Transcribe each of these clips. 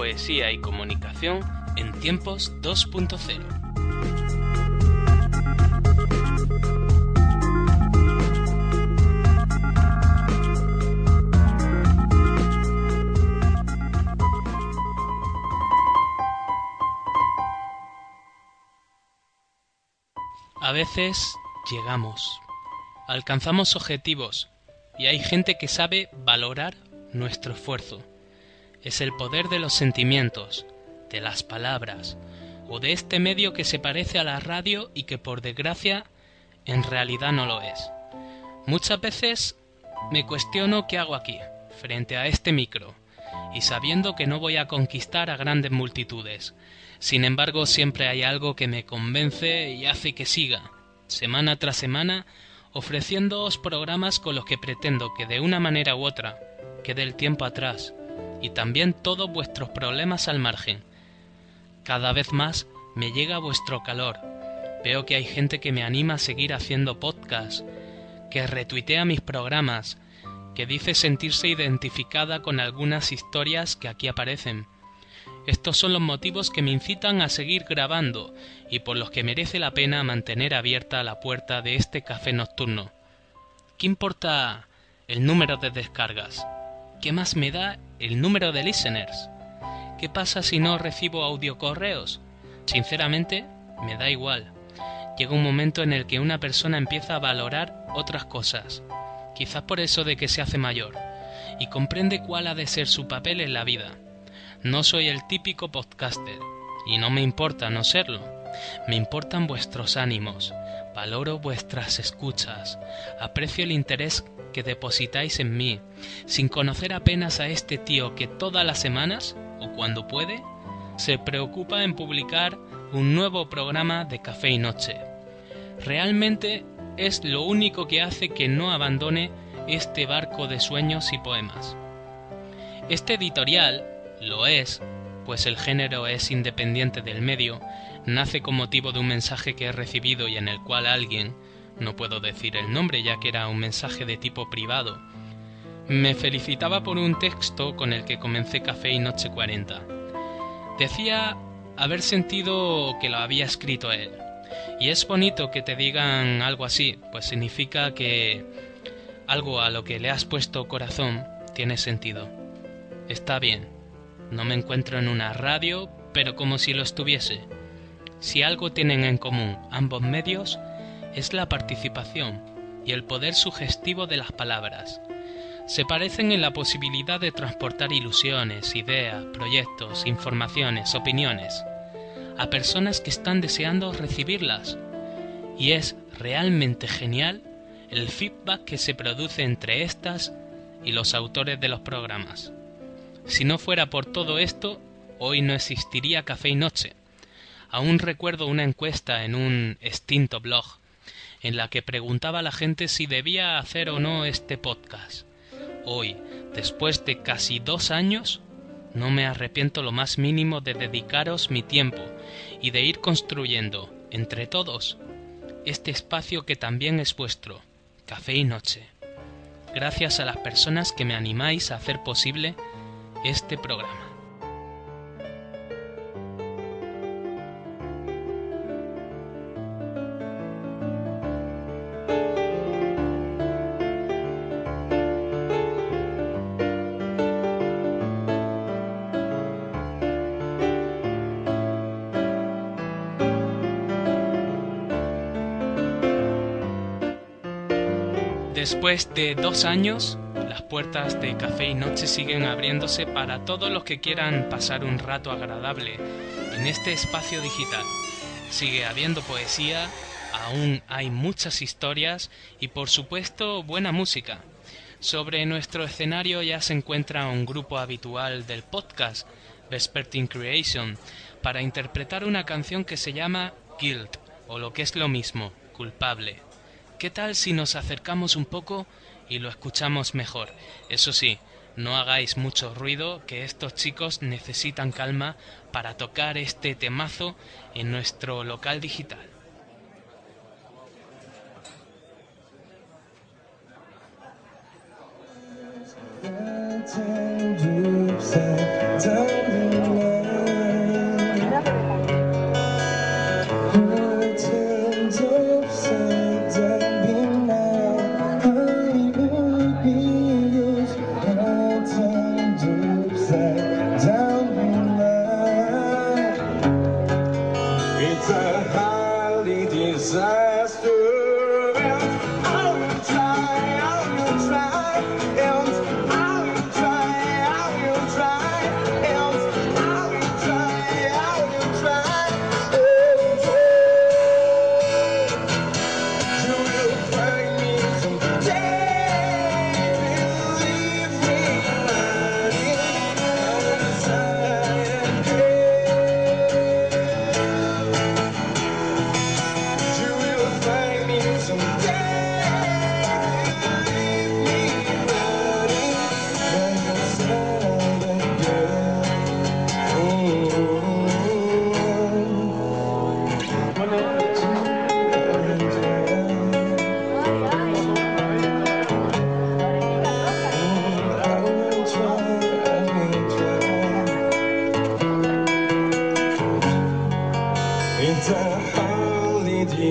poesía y comunicación en tiempos 2.0. A veces llegamos, alcanzamos objetivos y hay gente que sabe valorar nuestro esfuerzo. Es el poder de los sentimientos, de las palabras o de este medio que se parece a la radio y que por desgracia en realidad no lo es. Muchas veces me cuestiono qué hago aquí, frente a este micro, y sabiendo que no voy a conquistar a grandes multitudes. Sin embargo, siempre hay algo que me convence y hace que siga, semana tras semana, ofreciéndoos programas con los que pretendo que de una manera u otra quede el tiempo atrás y también todos vuestros problemas al margen. Cada vez más me llega vuestro calor. Veo que hay gente que me anima a seguir haciendo podcast, que retuitea mis programas, que dice sentirse identificada con algunas historias que aquí aparecen. Estos son los motivos que me incitan a seguir grabando y por los que merece la pena mantener abierta la puerta de este café nocturno. ¿Qué importa el número de descargas? ¿Qué más me da el número de listeners? ¿Qué pasa si no recibo audiocorreos? Sinceramente, me da igual. Llega un momento en el que una persona empieza a valorar otras cosas, quizás por eso de que se hace mayor, y comprende cuál ha de ser su papel en la vida. No soy el típico podcaster, y no me importa no serlo. Me importan vuestros ánimos, valoro vuestras escuchas, aprecio el interés que depositáis en mí, sin conocer apenas a este tío que todas las semanas, o cuando puede, se preocupa en publicar un nuevo programa de Café y Noche. Realmente es lo único que hace que no abandone este barco de sueños y poemas. Este editorial lo es, pues el género es independiente del medio, nace con motivo de un mensaje que he recibido y en el cual alguien, no puedo decir el nombre ya que era un mensaje de tipo privado, me felicitaba por un texto con el que comencé Café y Noche 40. Decía haber sentido que lo había escrito él. Y es bonito que te digan algo así, pues significa que algo a lo que le has puesto corazón tiene sentido. Está bien. No me encuentro en una radio, pero como si lo estuviese. Si algo tienen en común ambos medios, es la participación y el poder sugestivo de las palabras. Se parecen en la posibilidad de transportar ilusiones, ideas, proyectos, informaciones, opiniones, a personas que están deseando recibirlas. Y es realmente genial el feedback que se produce entre estas y los autores de los programas. Si no fuera por todo esto, hoy no existiría Café y Noche. Aún recuerdo una encuesta en un extinto blog, en la que preguntaba a la gente si debía hacer o no este podcast. Hoy, después de casi 2 años, no me arrepiento lo más mínimo de dedicaros mi tiempo y de ir construyendo, entre todos, este espacio que también es vuestro, Café y Noche. Gracias a las personas que me animáis a hacer posible este programa. Después de 2 años, las puertas de Café y Noche siguen abriéndose para todos los que quieran pasar un rato agradable en este espacio digital. Sigue habiendo poesía, aún hay muchas historias y por supuesto buena música. Sobre nuestro escenario ya se encuentra un grupo habitual del podcast, Vespertine Creation, para interpretar una canción que se llama Guilt, o lo que es lo mismo, culpable. ¿Qué tal si nos acercamos un poco y lo escuchamos mejor? Eso sí, no hagáis mucho ruido, que estos chicos necesitan calma para tocar este temazo en nuestro local digital. Ten groups of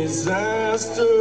disaster.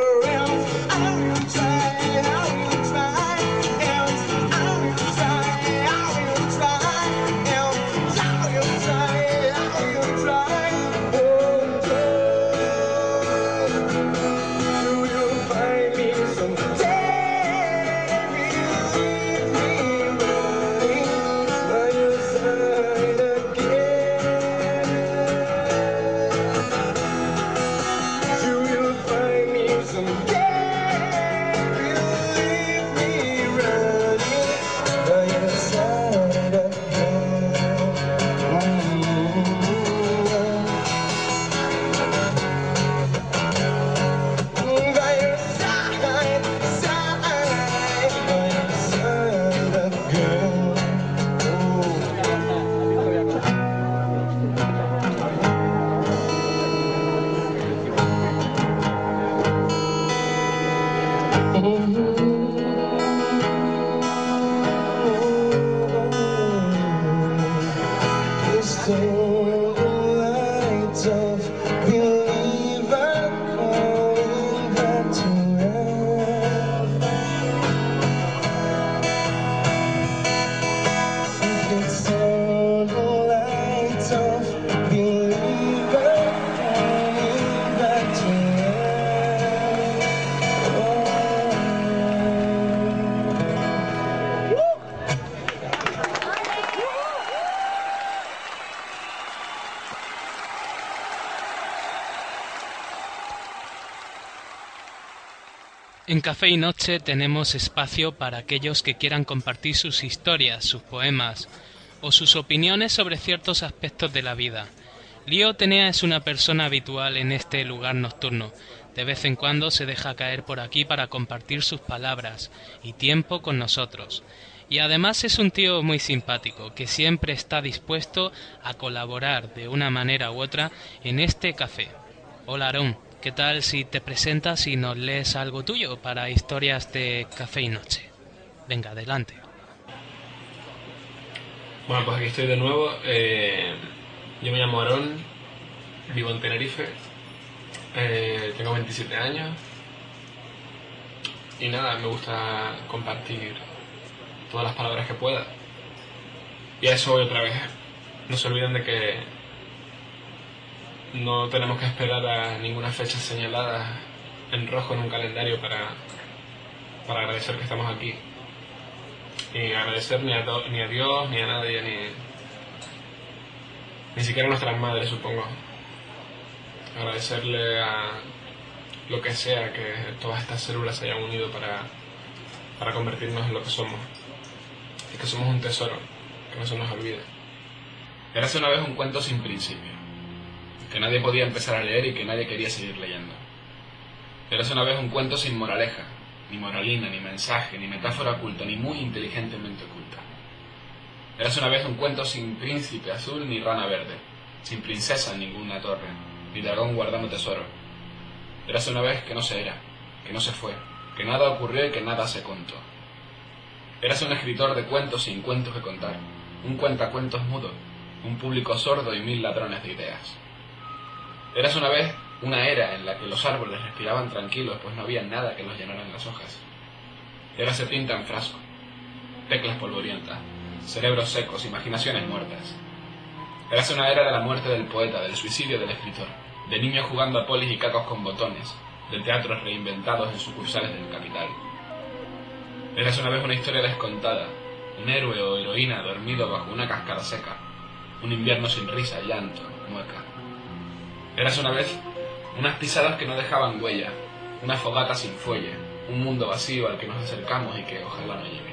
En Café y Noche tenemos espacio para aquellos que quieran compartir sus historias, sus poemas o sus opiniones sobre ciertos aspectos de la vida. Lío Tenea es una persona habitual en este lugar nocturno. De vez en cuando se deja caer por aquí para compartir sus palabras y tiempo con nosotros. Y además es un tío muy simpático, que siempre está dispuesto a colaborar de una manera u otra en este café. Hola Aarón, ¿qué tal si te presentas y nos lees algo tuyo para historias de Café y Noche? Venga, adelante. Bueno, pues aquí estoy de nuevo. Yo me llamo Aarón, vivo en Tenerife, tengo 27 años y nada, me gusta compartir todas las palabras que pueda. Y a eso voy otra vez. No se olviden de que no tenemos que esperar a ninguna fecha señalada en rojo en un calendario para agradecer que estamos aquí. Ni agradecer ni a Dios, ni a nadie, ni siquiera a nuestras madres, supongo. Agradecerle a lo que sea que todas estas células se hayan unido para convertirnos en lo que somos. Y que somos un tesoro, que no se nos olvide. Érase una vez un cuento sin principio, que nadie podía empezar a leer y que nadie quería seguir leyendo. Érase una vez un cuento sin moraleja, ni moralina, ni mensaje, ni metáfora oculta, ni muy inteligentemente oculta. Érase una vez un cuento sin príncipe azul ni rana verde, sin princesa en ninguna torre, ni dragón guardando tesoro. Érase una vez que no se era, que no se fue, que nada ocurrió y que nada se contó. Érase un escritor de cuentos sin cuentos que contar, un cuentacuentos mudo, un público sordo y 1000 ladrones de ideas. Érase una vez una era en la que los árboles respiraban tranquilos, pues no había nada que los llenara en las hojas. Érase tinta en frasco, teclas polvorientas, cerebros secos, imaginaciones muertas. Érase una era de la muerte del poeta, del suicidio del escritor, de niños jugando a polis y cacos con botones, de teatros reinventados en sucursales del capital. Érase una vez una historia descontada, un héroe o heroína dormido bajo una cascada seca, un invierno sin risa, llanto, mueca. Érase una vez unas pisadas que no dejaban huella, una fogata sin fuelle, un mundo vacío al que nos acercamos y que ojalá no llegue.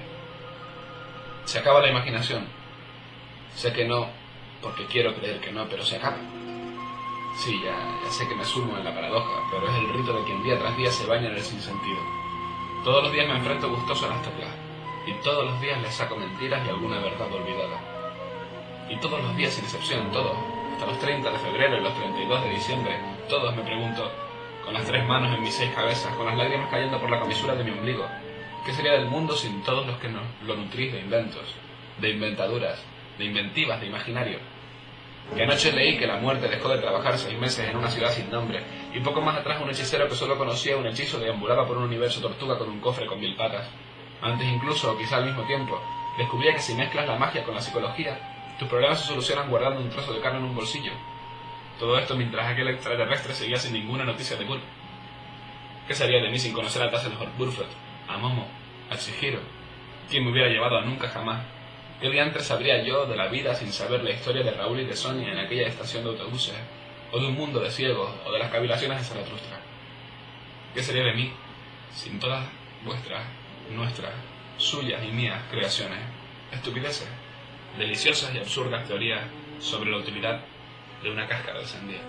Se acaba la imaginación. Sé que no, porque quiero creer que no, pero se acaba. Sí, ya sé que me sumo en la paradoja, pero es el rito de quien día tras día se baña en el sinsentido. Todos los días me enfrento gustoso a las teclas, y todos los días les saco mentiras y alguna verdad olvidada. Y todos los días, sin excepción, todos, hasta los 30 de febrero y los 32 de diciembre, todos me pregunto, con las 3 manos en mis 6 cabezas, con las lágrimas cayendo por la comisura de mi ombligo, ¿qué sería del mundo sin todos los que nos lo nutrís de inventos, de inventaduras, de inventivas, de imaginario? Que anoche noche leí que la muerte dejó de trabajar 6 meses en una ciudad sin nombre, y poco más atrás un hechicero que solo conocía un hechizo deambulaba por un universo tortuga con un cofre con 1000 patas. Antes incluso, o quizá al mismo tiempo, descubría que si mezclas la magia con la psicología, tus problemas se solucionan guardando un trozo de carne en un bolsillo. Todo esto mientras aquel extraterrestre seguía sin ninguna noticia de Gull. ¿Qué sería de mí sin conocer a Tasselhoff Burford, a Momo, a Chihiro? ¿Quién me hubiera llevado a nunca jamás? ¿Qué diantres sabría yo de la vida sin saber la historia de Raúl y de Sonia en aquella estación de autobuses, o de un mundo de ciegos, o de las cavilaciones de Zaratustra? ¿Qué sería de mí sin todas vuestras, nuestras, suyas y mías creaciones, estupideces, deliciosas y absurdas teorías sobre la utilidad de una cáscara de sandía?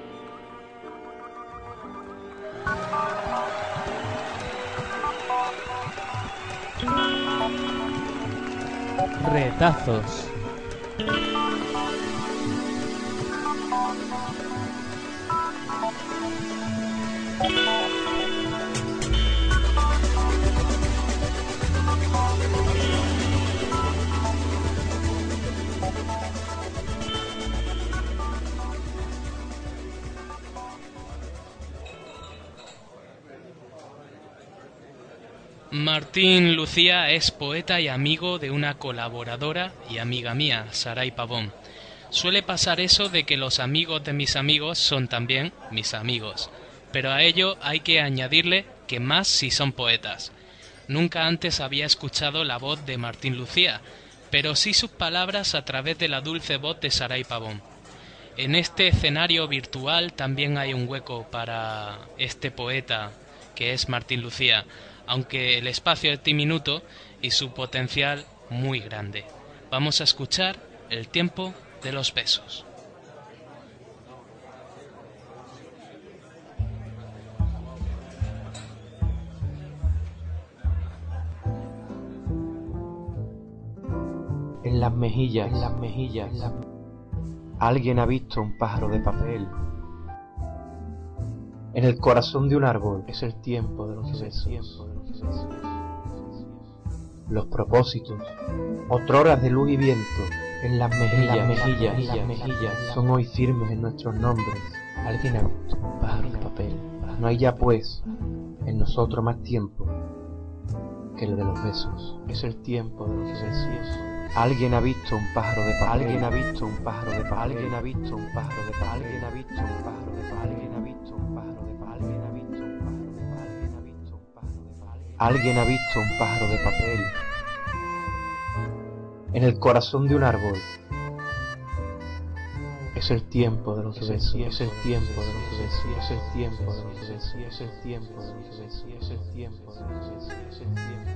Retazos. Martín Lucía es poeta y amigo de una colaboradora y amiga mía, Saray Pavón. Suele pasar eso de que los amigos de mis amigos son también mis amigos, pero a ello hay que añadirle que más si son poetas. Nunca antes había escuchado la voz de Martín Lucía, pero sí sus palabras a través de la dulce voz de Saray Pavón. En este escenario virtual también hay un hueco para este poeta que es Martín Lucía, aunque el espacio es diminuto y su potencial muy grande. Vamos a escuchar El tiempo de los besos. En las mejillas, alguien ha visto un pájaro de papel. En el corazón de un árbol es el tiempo de los besos. Los propósitos, otroras de luz y viento, en las mejillas, son hoy firmes en nuestros nombres. Alguien ha visto un pájaro de papel. No hay ya pues en nosotros más tiempo que el de los besos. Es el tiempo de los besos. Alguien ha visto un pájaro de papel. Alguien ha visto un pájaro de papel. Alguien ha visto un pájaro de papel. Alguien ha visto un pájaro de papel. Alguien ha visto un pájaro de papel. Alguien ha visto un pájaro de papel. Alguien ha visto un pájaro de papel. Alguien ha visto un pájaro de papel en el corazón de un árbol. Es el tiempo de los besos. Es el tiempo de los besos. Es el tiempo de los besos. Es el tiempo de los besos. Es el tiempo de los besos. Es el tiempo.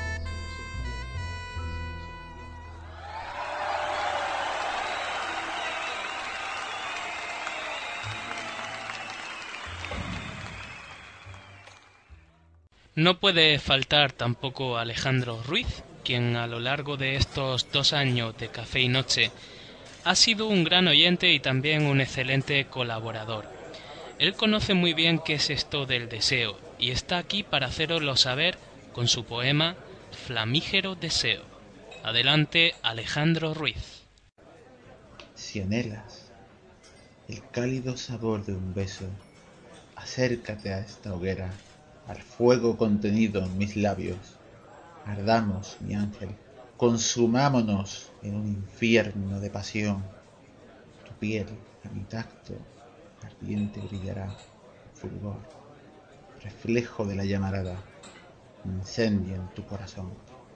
No puede faltar tampoco Alejandro Ruiz, quien a lo largo de estos 2 años de Café y Noche ha sido un gran oyente y también un excelente colaborador. Él conoce muy bien qué es esto del deseo y está aquí para hacéroslo saber con su poema Flamígero Deseo. Adelante, Alejandro Ruiz. Si anhelas el cálido sabor de un beso, acércate a esta hoguera, al fuego contenido en mis labios. Ardamos, mi ángel, consumámonos en un infierno de pasión. Tu piel, a mi tacto, ardiente brillará, fulgor, reflejo de la llamarada, incendio en tu corazón.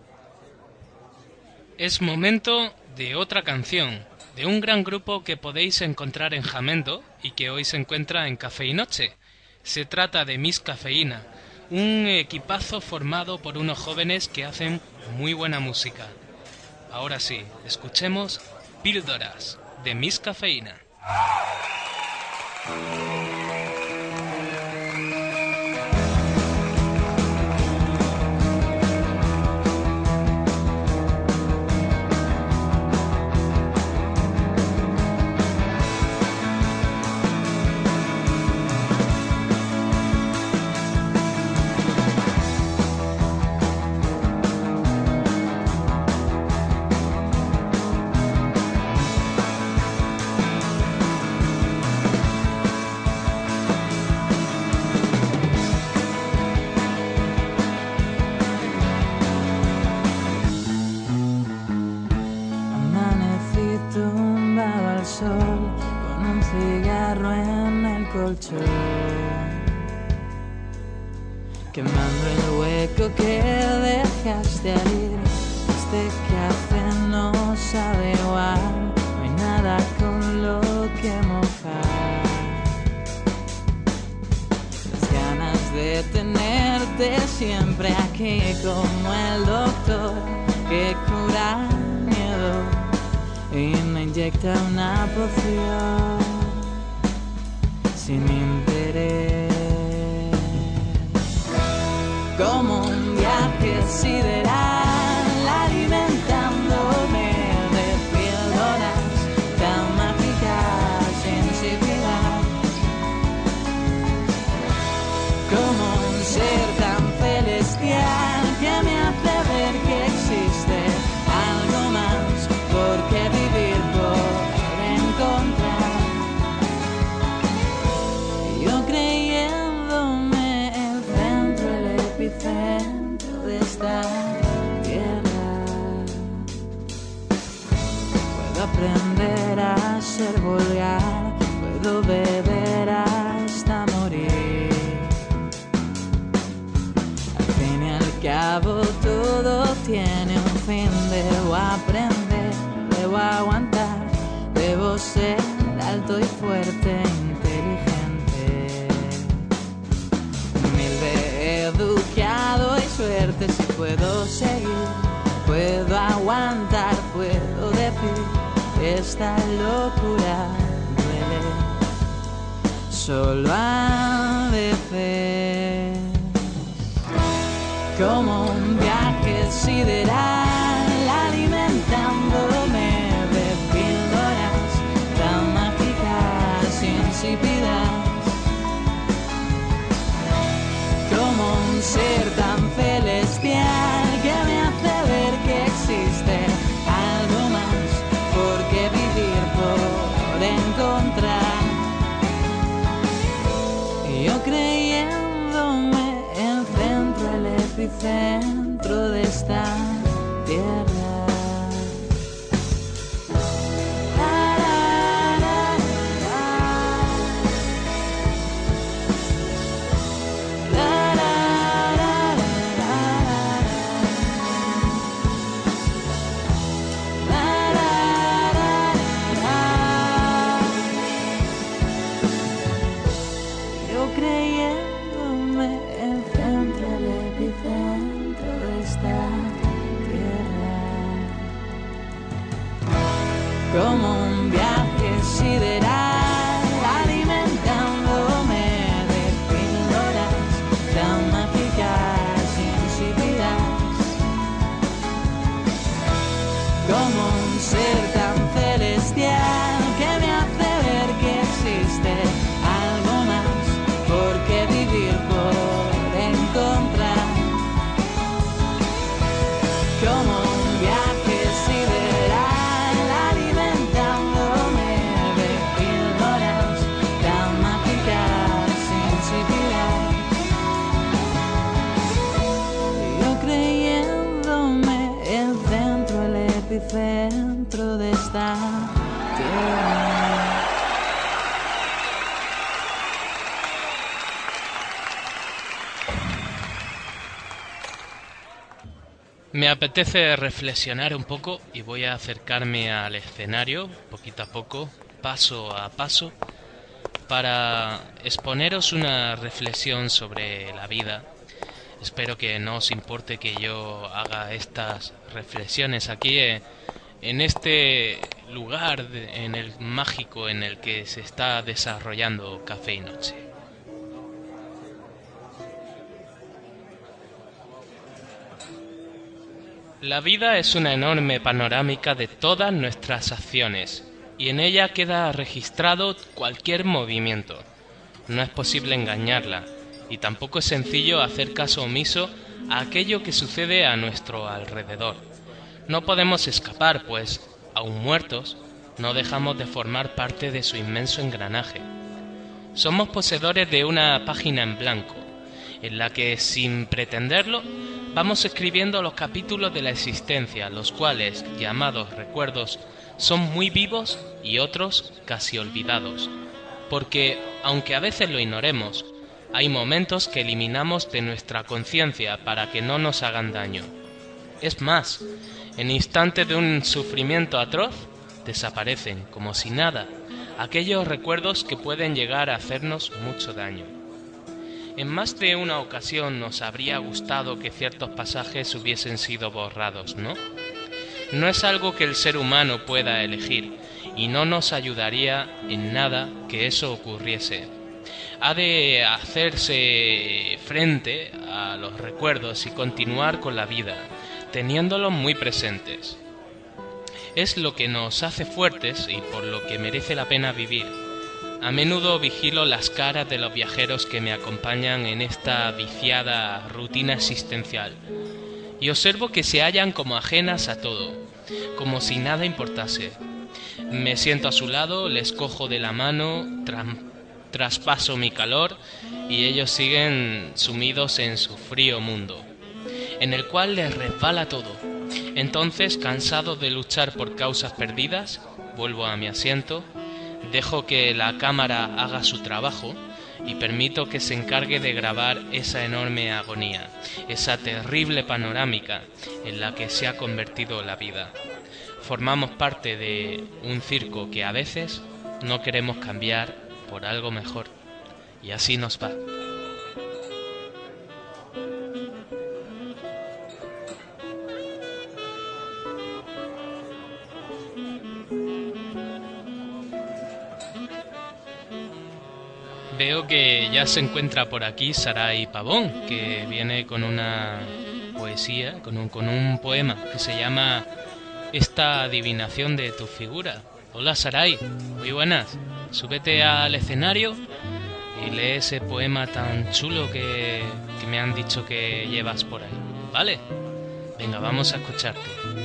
Es momento de otra canción, de un gran grupo que podéis encontrar en Jamendo y que hoy se encuentra en Café y Noche. Se trata de Miss Cafeína, un equipazo formado por unos jóvenes que hacen muy buena música. Ahora sí, escuchemos Píldoras de Miss Cafeína. un cigarro en el colchón, quemando el hueco que dejaste al ir. Este café no sabe igual, no hay nada con lo que mojar. Las ganas de tenerte siempre aquí, como el doctor que cura el miedo y me inyecta una poción sin interés. Como un viaje sideral, alimentándome de píldoras tan mágicas sin piedad. Como un ser tan celestial que me hace ver que existe algo más por qué vivir, por encontrar. Yo creyéndome el centro, el epicentro de esta tierra. Puedo aprender a ser vulgar, puedo beber hasta morir. Al fin y al cabo todo tiene un fin. Debo aprender, debo aguantar, debo ser alto y fuerte, inteligente, humilde, educado y suerte. Si puedo seguir, puedo aguantar, puedo decir que esta locura duele solo a veces. Como un viaje sideral, alimentándome de píldoras tan mágicas, insípidas. Como un ser tan celestial que me hace ver que existe algo más por qué vivir, por encontrar. Yo creyéndome el centro, el epicentro de esta tierra. Yo creyéndome el centro, el epicentro de esta tierra. Como un viaje sideral, alimentándome de píldoras tan mágicas y insípidas. Como un ser tan celestial que me hace ver que existe algo más por qué vivir, por encontrar. Como un viaje sideral, alimentándome de píldoras tan mágicas, insípidas. Yo creyéndome el centro, el epicentro de esta tierra. Me apetece reflexionar un poco y voy a acercarme al escenario, poquito a poco, paso a paso, para exponeros una reflexión sobre la vida. Espero que no os importe que yo haga estas reflexiones aquí en este lugar en el mágico en el que se está desarrollando Café y Noche. La vida es una enorme panorámica de todas nuestras acciones, y en ella queda registrado cualquier movimiento. No es posible engañarla, y tampoco es sencillo hacer caso omiso a aquello que sucede a nuestro alrededor. No podemos escapar, pues, aun muertos, no dejamos de formar parte de su inmenso engranaje. Somos poseedores de una página en blanco, en la que, sin pretenderlo, vamos escribiendo los capítulos de la existencia, los cuales, llamados recuerdos, son muy vivos y otros casi olvidados, porque, aunque a veces lo ignoremos, hay momentos que eliminamos de nuestra conciencia para que no nos hagan daño. Es más, en instantes de un sufrimiento atroz, desaparecen, como si nada, aquellos recuerdos que pueden llegar a hacernos mucho daño. En más de una ocasión nos habría gustado que ciertos pasajes hubiesen sido borrados, ¿no? No es algo que el ser humano pueda elegir, y no nos ayudaría en nada que eso ocurriese. Ha de hacerse frente a los recuerdos y continuar con la vida, teniéndolos muy presentes. Es lo que nos hace fuertes y por lo que merece la pena vivir. A menudo vigilo las caras de los viajeros que me acompañan en esta viciada rutina existencial y observo que se hallan como ajenas a todo, como si nada importase. Me siento a su lado, les cojo de la mano, traspaso mi calor y ellos siguen sumidos en su frío mundo, en el cual les resbala todo. Entonces, cansado de luchar por causas perdidas, vuelvo a mi asiento, dejo que la cámara haga su trabajo y permito que se encargue de grabar esa enorme agonía, esa terrible panorámica en la que se ha convertido la vida. Formamos parte de un circo que a veces no queremos cambiar por algo mejor, y así nos va. Veo que ya se encuentra por aquí Saray Pavón, que viene con una poesía, con un poema que se llama Esta adivinación de tu figura. Hola Saray, muy buenas. Súbete al escenario y lee ese poema tan chulo que me han dicho que llevas por ahí, ¿vale? Venga, vamos a escucharte.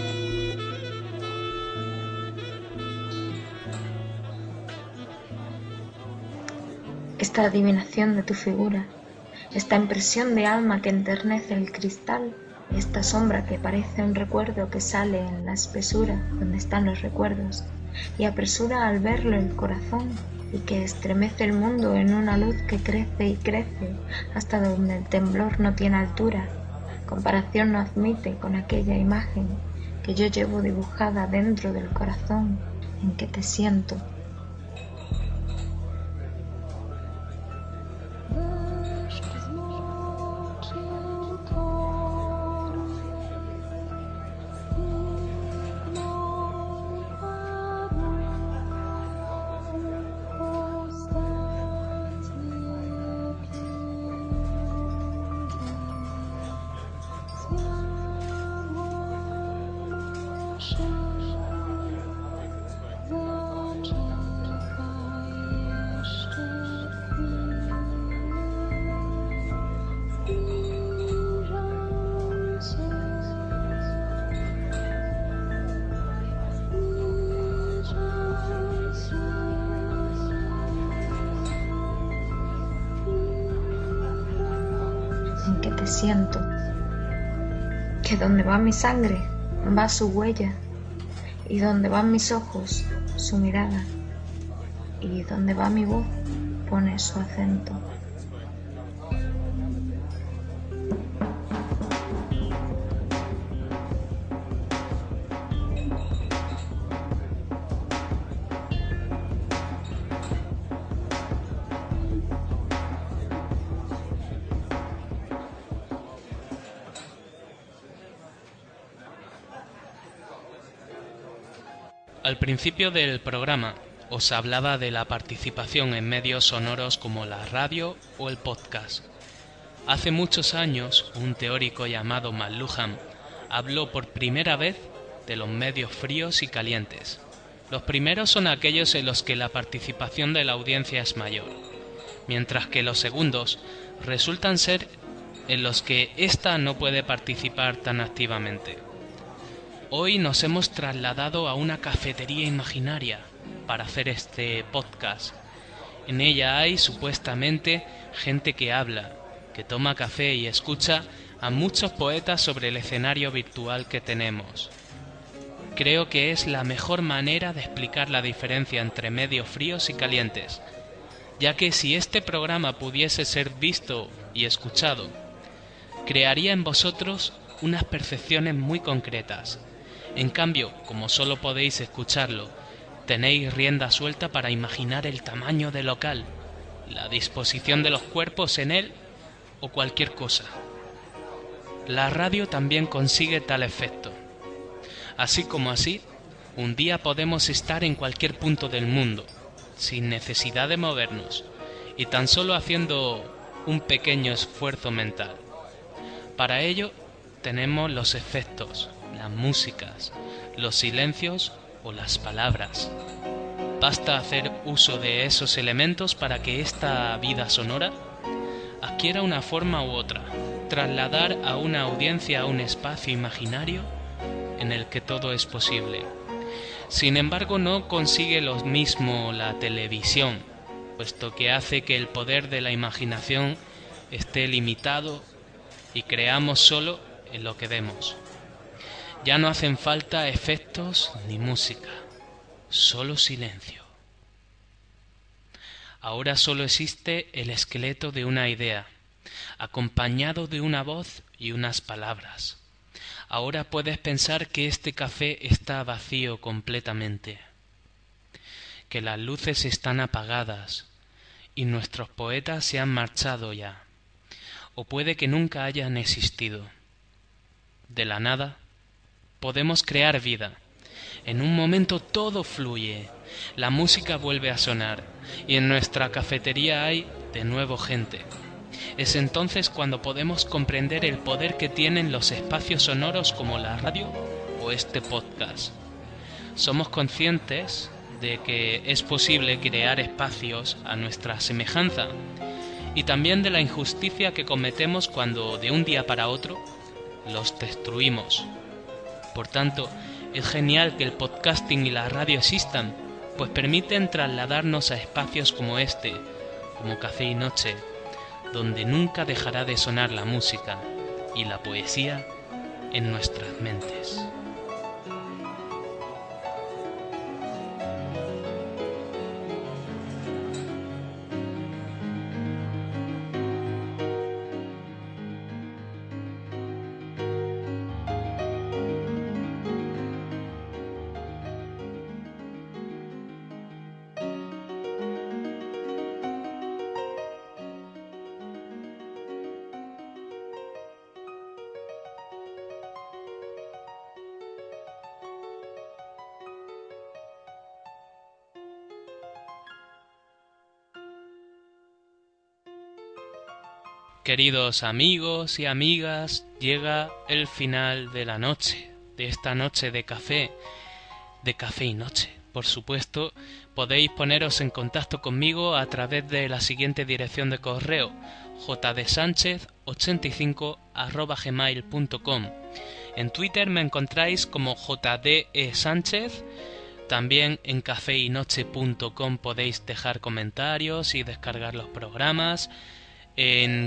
Esta adivinación de tu figura, esta impresión de alma que enternece el cristal, esta sombra que parece un recuerdo que sale en la espesura donde están los recuerdos y apresura al verlo el corazón y que estremece el mundo en una luz que crece y crece hasta donde el temblor no tiene altura, comparación no admite con aquella imagen que yo llevo dibujada dentro del corazón en que te siento. En que te siento, que donde va mi sangre va su huella, y donde van mis ojos su mirada, y donde va mi voz pone su acento. Al principio del programa os hablaba de la participación en medios sonoros como la radio o el podcast. Hace muchos años, un teórico llamado McLuhan habló por primera vez de los medios fríos y calientes. Los primeros son aquellos en los que la participación de la audiencia es mayor, mientras que los segundos resultan ser en los que ésta no puede participar tan activamente. Hoy nos hemos trasladado a una cafetería imaginaria para hacer este podcast. En ella hay supuestamente gente que habla, que toma café y escucha a muchos poetas sobre el escenario virtual que tenemos. Creo que es la mejor manera de explicar la diferencia entre medios fríos y calientes, ya que si este programa pudiese ser visto y escuchado, crearía en vosotros unas percepciones muy concretas. En cambio, como solo podéis escucharlo, tenéis rienda suelta para imaginar el tamaño del local, la disposición de los cuerpos en él o cualquier cosa. La radio también consigue tal efecto. Así como así, un día podemos estar en cualquier punto del mundo, sin necesidad de movernos, y tan solo haciendo un pequeño esfuerzo mental. Para ello, tenemos los efectos, las músicas, los silencios o las palabras. Basta hacer uso de esos elementos para que esta vida sonora adquiera una forma u otra, trasladar a una audiencia a un espacio imaginario en el que todo es posible. Sin embargo, no consigue lo mismo la televisión, puesto que hace que el poder de la imaginación esté limitado y creamos solo en lo que vemos. Ya no hacen falta efectos ni música, solo silencio. Ahora solo existe el esqueleto de una idea, acompañado de una voz y unas palabras. Ahora puedes pensar que este café está vacío completamente, que las luces están apagadas y nuestros poetas se han marchado ya, o puede que nunca hayan existido. De la nada podemos crear vida. En un momento todo fluye, la música vuelve a sonar y en nuestra cafetería hay de nuevo gente. Es entonces cuando podemos comprender el poder que tienen los espacios sonoros como la radio o este podcast. Somos conscientes de que es posible crear espacios a nuestra semejanza y también de la injusticia que cometemos cuando de un día para otro los destruimos. Por tanto, es genial que el podcasting y la radio existan, pues permiten trasladarnos a espacios como este, como Café y Noche, donde nunca dejará de sonar la música y la poesía en nuestras mentes. Queridos amigos y amigas, llega el final de la noche, de esta noche de café y noche. Por supuesto, podéis poneros en contacto conmigo a través de la siguiente dirección de correo: jdsanchez85@gmail.com. En Twitter me encontráis como jdsanchez. También en cafeynoche.com podéis dejar comentarios y descargar los programas. En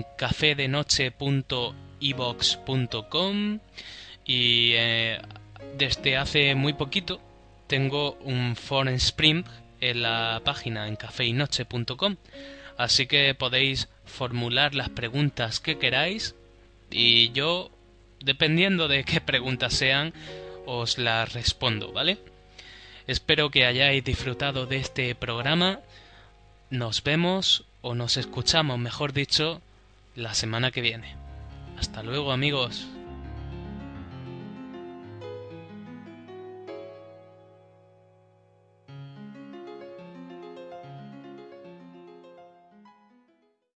cafedenoche.ivox.com y desde hace muy poquito tengo un Forum Spring en la página en cafeynoche.com, así que podéis formular las preguntas que queráis y yo, dependiendo de qué preguntas sean, os las respondo, ¿vale? Espero que hayáis disfrutado de este programa. Nos vemos, o nos escuchamos, mejor dicho, la semana que viene. Hasta luego, amigos.